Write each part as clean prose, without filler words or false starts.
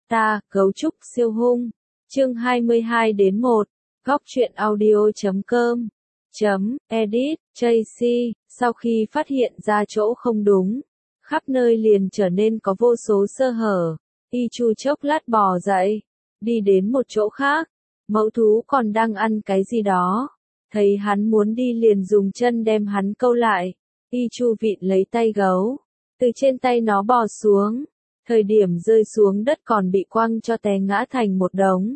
Avatar, cấu trúc siêu hung. Chương 22-1. Góc truyện audio.com. Edit, Tracy, sau khi phát hiện ra chỗ không đúng, khắp nơi liền trở nên có vô số sơ hở. Y Chu chốc lát bò dậy, đi đến một chỗ khác. Mẫu thú còn đang ăn cái gì đó. Thấy hắn muốn đi liền dùng chân đem hắn câu lại. Y Chu vịn lấy tay gấu, từ trên tay nó bò xuống. Thời điểm rơi xuống đất còn bị quăng cho té ngã thành một đống.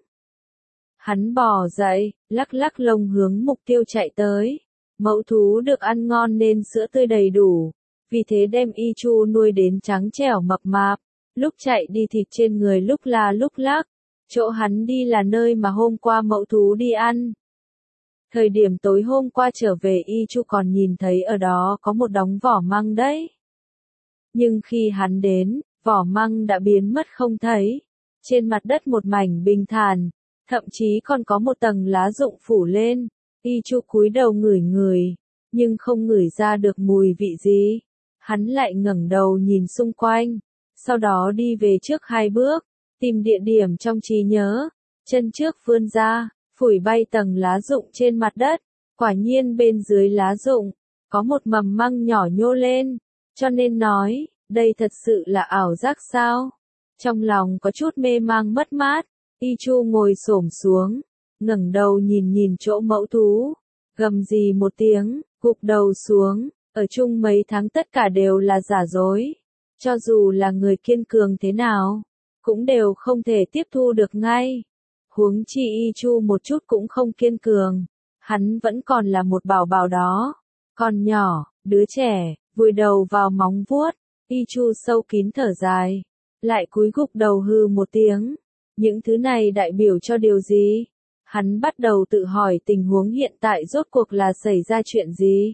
Hắn bò dậy, lắc lắc lông hướng mục tiêu chạy tới. Mẫu thú được ăn ngon nên sữa tươi đầy đủ, vì thế đem Y Chu nuôi đến trắng trẻo mập mạp. Lúc chạy đi thịt trên người lúc la lúc lắc. Chỗ hắn đi là nơi mà hôm qua mẫu thú đi ăn. Thời điểm tối hôm qua trở về Y Chu còn nhìn thấy ở đó có một đống vỏ măng đấy. Nhưng khi hắn đến, vỏ măng đã biến mất không thấy. Trên mặt đất một mảnh bình thản, thậm chí còn có một tầng lá rụng phủ lên. Y Chu cúi đầu ngửi ngửi, nhưng không ngửi ra được mùi vị gì. Hắn lại ngẩng đầu nhìn xung quanh, sau đó đi về trước 2 bước, tìm địa điểm trong trí nhớ. Chân trước vươn ra, phủi bay tầng lá rụng trên mặt đất. Quả nhiên bên dưới lá rụng, có một mầm măng nhỏ nhô lên, cho nên nói, đây thật sự là ảo giác sao? Trong lòng có chút mê mang mất mát, Y Chu ngồi xổm xuống, ngẩng đầu nhìn nhìn chỗ mẫu thú, gầm gì một tiếng, gục đầu xuống. Ở chung mấy tháng tất cả đều là giả dối, cho dù là người kiên cường thế nào, cũng đều không thể tiếp thu được ngay. Huống chi Y Chu một chút cũng không kiên cường, hắn vẫn còn là một bảo bảo đó, còn nhỏ, đứa trẻ, vùi đầu vào móng vuốt. Y Chu sâu kín thở dài, lại cúi gục đầu hừ một tiếng. Những thứ này đại biểu cho điều gì? Hắn bắt đầu tự hỏi tình huống hiện tại rốt cuộc là xảy ra chuyện gì?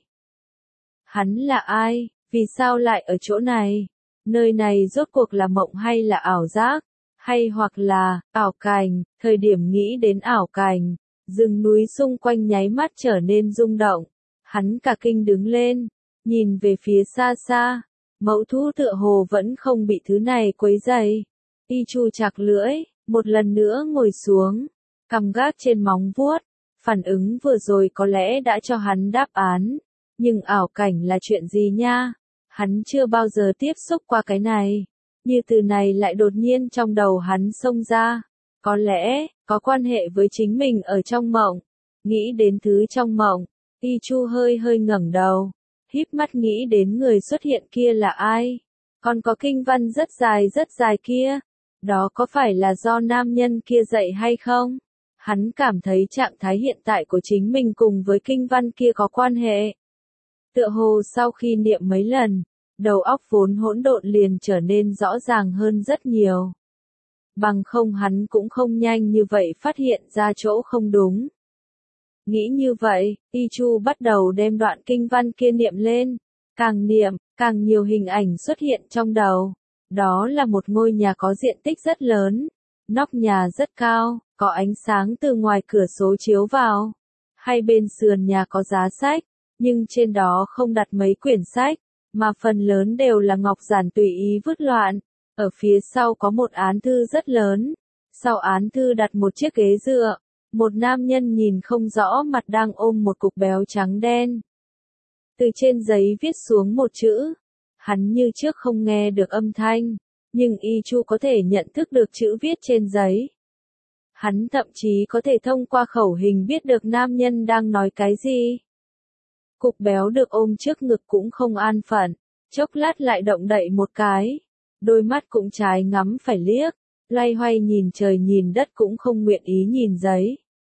Hắn là ai? Vì sao lại ở chỗ này? Nơi này rốt cuộc là mộng hay là ảo giác? Hay hoặc là ảo cảnh? Thời điểm nghĩ đến ảo cảnh, rừng núi xung quanh nháy mắt trở nên rung động. Hắn cả kinh đứng lên, nhìn về phía xa xa. Mẫu thú tựa hồ vẫn không bị thứ này quấy rầy. Y Chu chạc lưỡi, một lần nữa ngồi xuống, cằm gác trên móng vuốt. Phản ứng vừa rồi có lẽ đã cho hắn đáp án. Nhưng ảo cảnh là chuyện gì nha? Hắn chưa bao giờ tiếp xúc qua cái này. Như từ này lại đột nhiên trong đầu hắn xông ra. Có lẽ, có quan hệ với chính mình ở trong mộng. Nghĩ đến thứ trong mộng, Y Chu hơi hơi ngẩng đầu, híp mắt nghĩ đến người xuất hiện kia là ai. Còn có kinh văn rất dài kia. Đó có phải là do nam nhân kia dạy hay không? Hắn cảm thấy trạng thái hiện tại của chính mình cùng với kinh văn kia có quan hệ. Tựa hồ sau khi niệm mấy lần, đầu óc vốn hỗn độn liền trở nên rõ ràng hơn rất nhiều. Bằng không hắn cũng không nhanh như vậy phát hiện ra chỗ không đúng. Nghĩ như vậy, Y Chu bắt đầu đem đoạn kinh văn kia niệm lên. Càng niệm, càng nhiều hình ảnh xuất hiện trong đầu. Đó là một ngôi nhà có diện tích rất lớn. Nóc nhà rất cao, có ánh sáng từ ngoài cửa sổ chiếu vào. Hai bên sườn nhà có giá sách, nhưng trên đó không đặt mấy quyển sách, mà phần lớn đều là ngọc giản tùy ý vứt loạn. Ở phía sau có một án thư rất lớn. Sau án thư đặt một chiếc ghế dựa. Một nam nhân nhìn không rõ mặt đang ôm một cục béo trắng đen. Từ trên giấy viết xuống một chữ. Hắn như trước không nghe được âm thanh, nhưng Y Chu có thể nhận thức được chữ viết trên giấy. Hắn thậm chí có thể thông qua khẩu hình biết được nam nhân đang nói cái gì. Cục béo được ôm trước ngực cũng không an phận, chốc lát lại động đậy một cái. Đôi mắt cũng trái ngắm phải liếc, loay hoay nhìn trời nhìn đất cũng không nguyện ý nhìn giấy.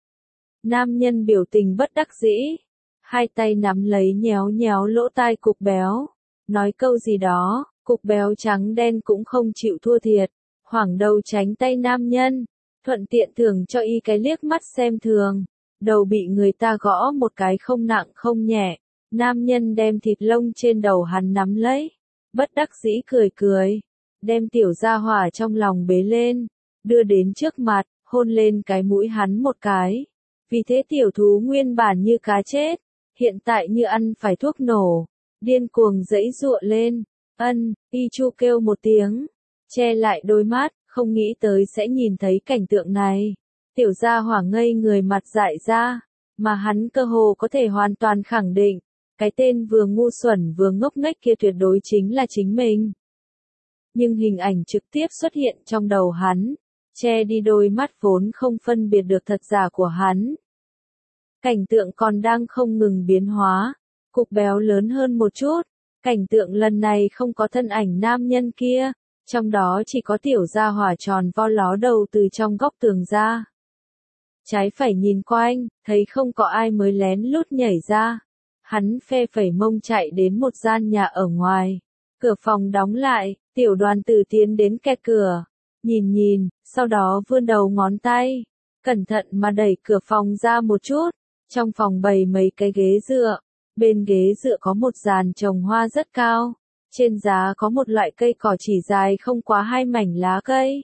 Nam nhân biểu tình bất đắc dĩ, hai tay nắm lấy nhéo nhéo lỗ tai cục béo, nói câu gì đó. Cục béo trắng đen cũng không chịu thua thiệt, hoảng đầu tránh tay nam nhân, thuận tiện thưởng cho Y cái liếc mắt xem thường. Đầu bị người ta gõ một cái không nặng không nhẹ, nam nhân đem thịt lông trên đầu hắn nắm lấy, bất đắc dĩ cười cười, đem tiểu gia hỏa trong lòng bế lên, đưa đến trước mặt, hôn lên cái mũi hắn một cái. Vì thế tiểu thú nguyên bản như cá chết, hiện tại như ăn phải thuốc nổ, điên cuồng giãy giụa lên. Y Chu kêu một tiếng, che lại đôi mắt, Không nghĩ tới sẽ nhìn thấy cảnh tượng này. Tiểu gia hỏa ngây người mặt dại ra, mà hắn cơ hồ có thể hoàn toàn khẳng định, cái tên vừa ngu xuẩn vừa ngốc nghếch kia tuyệt đối chính là chính mình. Nhưng hình ảnh trực tiếp xuất hiện trong đầu hắn, che đi đôi mắt vốn không phân biệt được thật giả của hắn. Cảnh tượng còn đang không ngừng biến hóa, cục béo lớn hơn một chút, cảnh tượng lần này không có thân ảnh nam nhân kia, trong đó chỉ có tiểu gia hỏa tròn vo ló đầu từ trong góc tường ra. Trái phải nhìn quanh, thấy không có ai mới lén lút nhảy ra. Hắn phe phẩy mông chạy đến một gian nhà ở ngoài. Cửa phòng đóng lại, tiểu đoàn tử tiến đến kẹt cửa. Nhìn, sau đó vươn đầu ngón tay. Cẩn thận mà đẩy cửa phòng ra một chút. Trong phòng bày mấy cái ghế dựa. Bên ghế dựa có một giàn trồng hoa rất cao. Trên giá có một loại cây cỏ chỉ dài không quá 2 mảnh lá cây.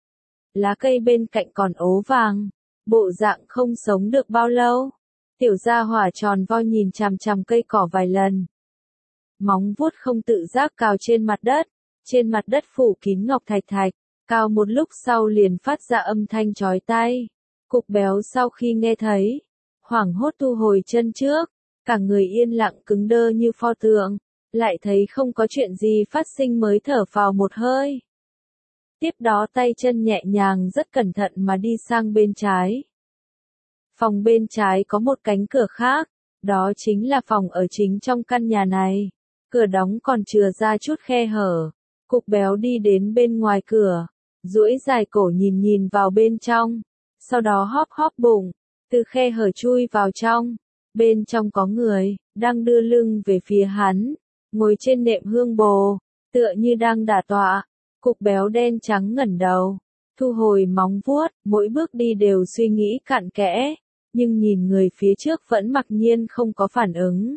Lá cây bên cạnh còn ố vàng. Bộ dạng không sống được bao lâu. Tiểu gia hỏa tròn vo nhìn chằm chằm cây cỏ vài lần. Móng vuốt không tự giác cào trên mặt đất. Trên mặt đất phủ kín ngọc thạch thạch. Cào một lúc sau liền phát ra âm thanh chói tai. Cục béo sau khi nghe thấy, hoảng hốt thu hồi chân trước. Cả người yên lặng cứng đơ như pho tượng. Lại thấy không có chuyện gì phát sinh mới thở phào một hơi. Tiếp đó tay chân nhẹ nhàng rất cẩn thận mà đi sang bên trái. Phòng bên trái có một cánh cửa khác, đó chính là phòng ở chính trong căn nhà này. Cửa đóng còn chừa ra chút khe hở. Cục béo đi đến bên ngoài cửa, duỗi dài cổ nhìn vào bên trong, sau đó hóp bụng, từ khe hở chui vào trong. Bên trong có người, đang đưa lưng về phía hắn, ngồi trên nệm hương bồ, tựa như đang đả tọa. Cục béo đen trắng ngẩng đầu, thu hồi móng vuốt, mỗi bước đi đều suy nghĩ cặn kẽ, nhưng nhìn người phía trước vẫn mặc nhiên không có phản ứng.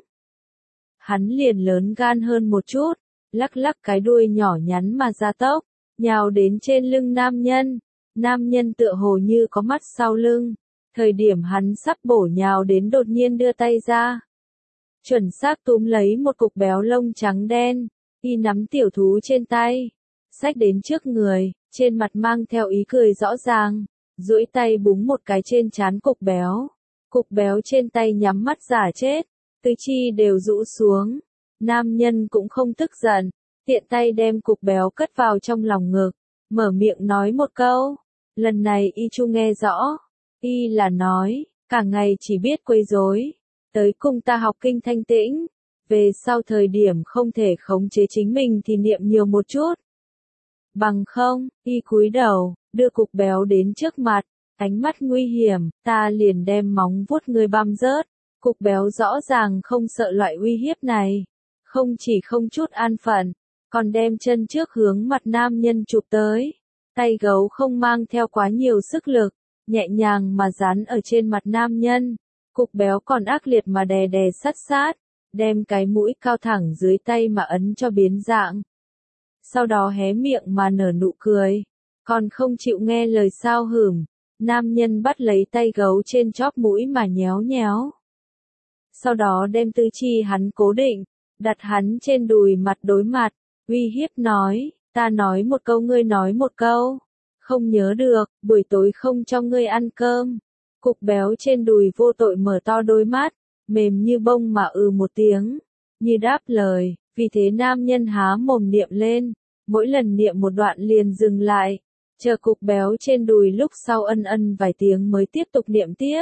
Hắn liền lớn gan hơn một chút, lắc lắc cái đuôi nhỏ nhắn mà ra tốc, nhào đến trên lưng nam nhân. Nam nhân tựa hồ như có mắt sau lưng, thời điểm hắn sắp bổ nhào đến đột nhiên đưa tay ra. Chuẩn xác túm lấy một cục béo lông trắng đen, y nắm tiểu thú trên tay. Xách đến trước người, trên mặt mang theo ý cười rõ ràng, duỗi tay búng một cái trên trán cục béo. Cục béo trên tay nhắm mắt giả chết, tứ chi đều rũ xuống. Nam nhân cũng không tức giận, tiện tay đem cục béo cất vào trong lòng ngực, mở miệng nói một câu. Lần này y chu nghe rõ, y là nói, cả ngày chỉ biết quấy rối, tới cùng ta học kinh thanh tĩnh, về sau thời điểm không thể khống chế chính mình thì niệm nhiều một chút. Bằng không, y cúi đầu, đưa cục béo đến trước mặt, ánh mắt nguy hiểm, ta liền đem móng vuốt ngươi băm rớt. Cục béo rõ ràng không sợ loại uy hiếp này, không chỉ không chút an phận, còn đem chân trước hướng mặt nam nhân chụp tới. Tay gấu không mang theo quá nhiều sức lực, nhẹ nhàng mà dán ở trên mặt nam nhân. Cục béo còn ác liệt mà đè sát, đem cái mũi cao thẳng dưới tay mà ấn cho biến dạng. Sau đó hé miệng mà nở nụ cười, còn không chịu nghe lời sao hửm. Nam nhân bắt lấy tay gấu trên chóp mũi mà nhéo. Sau đó đem tứ chi hắn cố định, đặt hắn trên đùi mặt đối mặt, uy hiếp nói, ta nói một câu ngươi nói một câu. Không nhớ được, buổi tối không cho ngươi ăn cơm. Cục béo trên đùi vô tội mở to đôi mắt, mềm như bông mà một tiếng, như đáp lời. Vì thế nam nhân há mồm niệm lên, mỗi lần niệm một đoạn liền dừng lại, chờ cục béo trên đùi lúc sau ân vài tiếng mới tiếp tục niệm tiếp.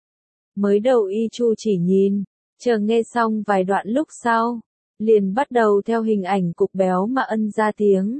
Mới đầu y chu chỉ nhìn, chờ nghe xong vài đoạn lúc sau, liền bắt đầu theo hình ảnh cục béo mà ân ra tiếng.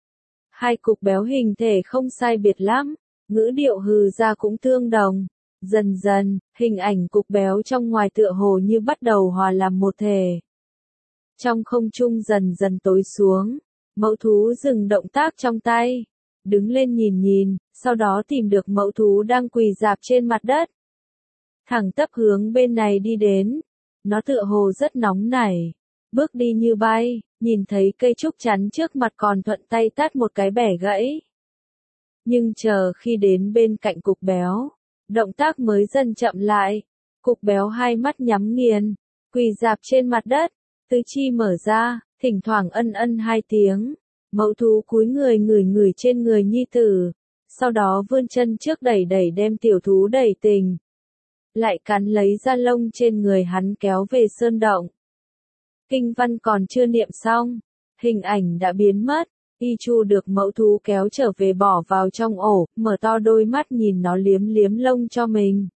Hai cục béo hình thể không sai biệt lắm, ngữ điệu hừ ra cũng tương đồng. Dần dần, hình ảnh cục béo trong ngoài tựa hồ như bắt đầu hòa làm một thể. Trong không trung dần dần tối xuống, mẫu thú dừng động tác trong tay, đứng lên nhìn, sau đó tìm được mẫu thú đang quỳ rạp trên mặt đất. Thẳng tắp hướng bên này đi đến, nó tựa hồ rất nóng nảy, bước đi như bay, nhìn thấy cây trúc chắn trước mặt còn thuận tay tát một cái bẻ gãy. Nhưng chờ khi đến bên cạnh cục béo, động tác mới dần chậm lại, cục béo hai mắt nhắm nghiền, quỳ rạp trên mặt đất, tứ chi mở ra, thỉnh thoảng ân hai tiếng, Mẫu thú cúi người ngửi ngửi trên người nhi tử, sau đó vươn chân trước đẩy đẩy đem tiểu thú đẩy tình. Lại cắn lấy da lông trên người hắn kéo về sơn động. Kinh văn còn chưa niệm xong, hình ảnh đã biến mất. Y Chu được mẫu thú kéo trở về bỏ vào trong ổ, mở to đôi mắt nhìn nó liếm liếm lông cho mình.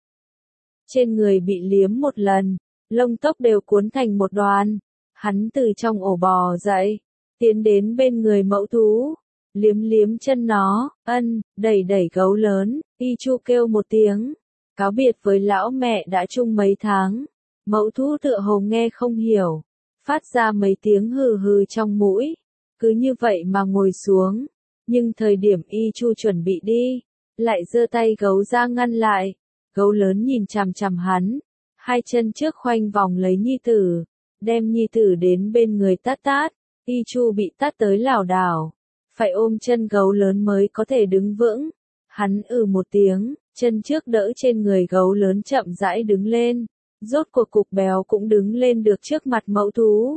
Trên người bị liếm một lần, lông tóc đều cuốn thành một đoàn. Hắn từ trong ổ bò dậy, tiến đến bên người mẫu thú, liếm liếm chân nó, đẩy đẩy gấu lớn. Y Chu kêu một tiếng, cáo biệt với lão mẹ đã chung mấy tháng. Mẫu thú tựa hồ nghe không hiểu, phát ra mấy tiếng hừ hừ trong mũi. Cứ như vậy mà ngồi xuống, nhưng thời điểm Y Chu chuẩn bị đi, lại giơ tay gấu ra ngăn lại. Gấu lớn nhìn chằm chằm hắn, hai chân trước khoanh vòng lấy nhi tử, đem nhi tử đến bên người tát tát. Y Chu bị tát tới lảo đảo, phải ôm chân gấu lớn mới có thể đứng vững. Hắn một tiếng, chân trước đỡ trên người gấu lớn chậm rãi đứng lên, rốt cuộc cục béo cũng đứng lên được trước mặt mẫu thú.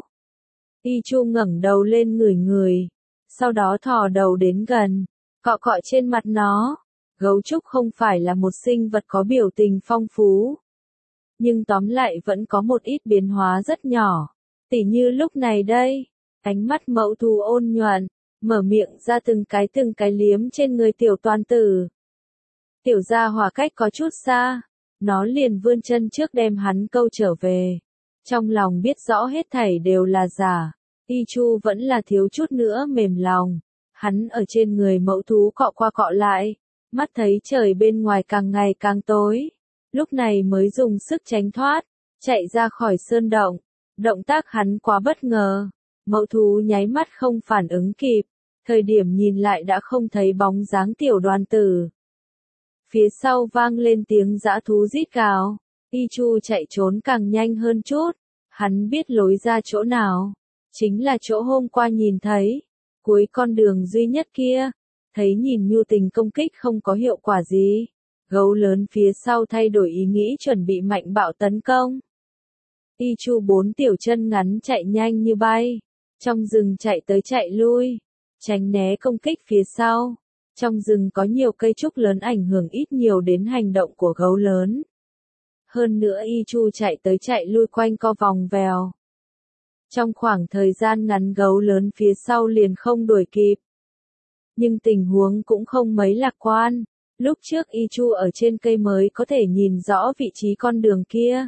Y Chu ngẩng đầu lên ngửi ngửi, sau đó thò đầu đến gần, cọ cọ trên mặt nó. Gấu trúc không phải là một sinh vật có biểu tình phong phú, nhưng tóm lại vẫn có một ít biến hóa rất nhỏ. Tỉ như lúc này đây, ánh mắt mẫu thú ôn nhuận, mở miệng ra từng cái liếm trên người tiểu toàn tử. Tiểu gia hỏa cách có chút xa, nó liền vươn chân trước đem hắn câu trở về. Trong lòng biết rõ hết thảy đều là giả, Y Chu vẫn là thiếu chút nữa mềm lòng. Hắn ở trên người mẫu thú cọ qua cọ lại, mắt thấy trời bên ngoài càng ngày càng tối, lúc này mới dùng sức tránh thoát, chạy ra khỏi sơn động. Động tác hắn quá bất ngờ, mẫu thú nháy mắt không phản ứng kịp, thời điểm nhìn lại đã không thấy bóng dáng tiểu đoàn tử. Phía sau vang lên tiếng dã thú rít gào, Y Chu chạy trốn càng nhanh hơn chút, hắn biết lối ra chỗ nào, chính là chỗ hôm qua nhìn thấy, cuối con đường duy nhất kia. Thấy nhìn nhu tình công kích không có hiệu quả gì, gấu lớn phía sau thay đổi ý nghĩ chuẩn bị mạnh bạo tấn công. Y Chu bốn tiểu chân ngắn chạy nhanh như bay, trong rừng chạy tới chạy lui, tránh né công kích phía sau. Trong rừng có nhiều cây trúc lớn ảnh hưởng ít nhiều đến hành động của gấu lớn. Hơn nữa Y Chu chạy tới chạy lui quanh co vòng vèo. Trong khoảng thời gian ngắn gấu lớn phía sau liền không đuổi kịp. Nhưng tình huống cũng không mấy lạc quan. Lúc trước Y Chu ở trên cây mới có thể nhìn rõ vị trí con đường kia.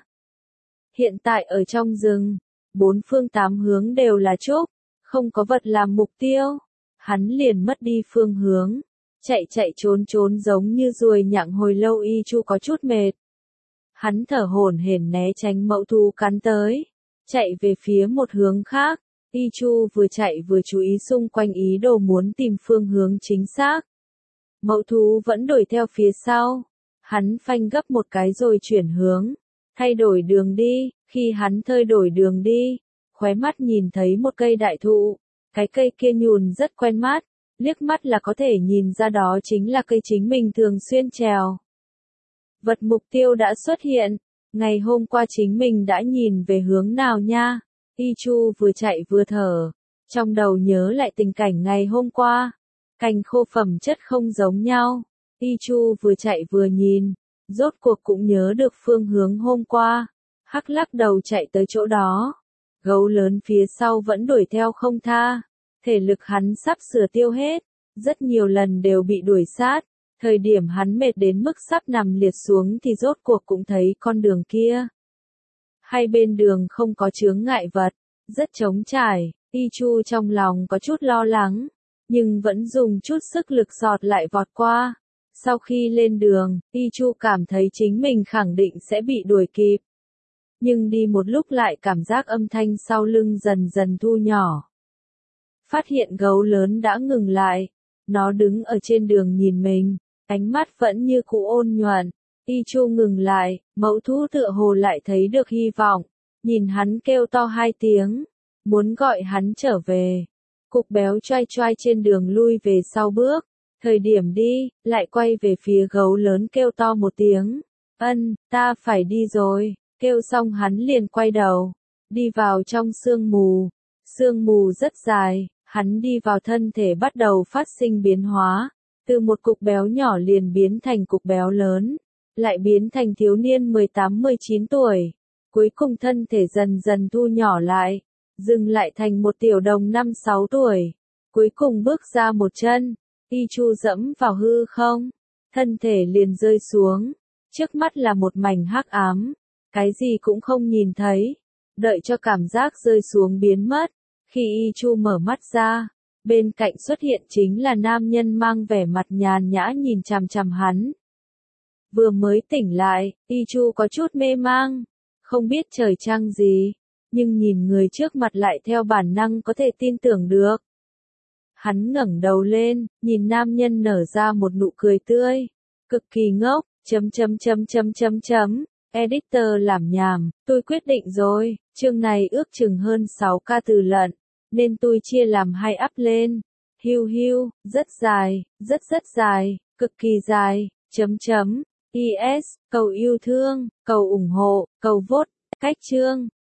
Hiện tại ở trong rừng, bốn phương tám hướng đều là trúc, không có vật làm mục tiêu. Hắn liền mất đi phương hướng, chạy chạy trốn trốn giống như ruồi nhặng hồi lâu. Y Chu có chút mệt. Hắn thở hổn hển né tránh mẫu thú cắn tới, chạy về phía một hướng khác. Y Chu vừa chạy vừa chú ý xung quanh ý đồ muốn tìm phương hướng chính xác. Mẫu thú vẫn đuổi theo phía sau. Hắn phanh gấp một cái rồi chuyển hướng, thay đổi đường đi. Khi hắn thay đổi đường đi, khóe mắt nhìn thấy một cây đại thụ. Cái cây kia nhùn rất quen mắt, liếc mắt là có thể nhìn ra đó chính là cây chính mình thường xuyên trèo. Vật mục tiêu đã xuất hiện. Ngày hôm qua chính mình đã nhìn về hướng nào nha? Y Chu vừa chạy vừa thở, trong đầu nhớ lại tình cảnh ngày hôm qua. Cành khô phẩm chất không giống nhau. Y Chu vừa chạy vừa nhìn, rốt cuộc cũng nhớ được phương hướng hôm qua. Hắc lắc đầu chạy tới chỗ đó. Gấu lớn phía sau vẫn đuổi theo không tha. Thể lực hắn sắp sửa tiêu hết, rất nhiều lần đều bị đuổi sát. Thời điểm hắn mệt đến mức sắp nằm liệt xuống thì rốt cuộc cũng thấy con đường kia. Hai bên đường không có chướng ngại vật, rất trống trải. Y Chu trong lòng có chút lo lắng, nhưng vẫn dùng chút sức lực giọt lại vọt qua. Sau khi lên đường, Y Chu cảm thấy chính mình khẳng định sẽ bị đuổi kịp. Nhưng đi một lúc lại cảm giác âm thanh sau lưng dần dần thu nhỏ. Phát hiện gấu lớn đã ngừng lại, nó đứng ở trên đường nhìn mình, ánh mắt vẫn như cũ ôn nhuận. Y Chu ngừng lại, mẫu thú tựa hồ lại thấy được hy vọng, nhìn hắn kêu to hai tiếng, muốn gọi hắn trở về. Cục béo choai choai trên đường lui về sau bước, thời điểm đi, lại quay về phía gấu lớn kêu to một tiếng, ta phải đi rồi. Kêu xong hắn liền quay đầu, đi vào trong sương mù rất dài, Hắn đi vào thân thể bắt đầu phát sinh biến hóa, từ một cục béo nhỏ liền biến thành cục béo lớn, lại biến thành thiếu niên 18-19 tuổi. Cuối cùng thân thể dần dần thu nhỏ lại, dừng lại thành một tiểu đồng 5-6 tuổi. Cuối cùng bước ra một chân, Y Chu dẫm vào hư không, thân thể liền rơi xuống, trước mắt là một mảnh hắc ám, cái gì cũng không nhìn thấy. Đợi cho cảm giác rơi xuống biến mất, khi Y Chu mở mắt ra, bên cạnh xuất hiện chính là nam nhân mang vẻ mặt nhàn nhã nhìn chằm chằm hắn. Vừa mới tỉnh lại, Y Chu có chút mê mang, không biết trời trăng gì, nhưng nhìn người trước mặt lại theo bản năng có thể tin tưởng được. Hắn ngẩng đầu lên, nhìn nam nhân nở ra một nụ cười tươi, cực kỳ ngốc, Editor làm nhảm, tôi quyết định rồi, chương này ước chừng hơn 6k từ lận, nên tôi chia làm 2 up lên. Hiu, rất dài, rất dài, cực kỳ dài, is, cầu yêu thương, cầu ủng hộ, cầu vote, cách chương.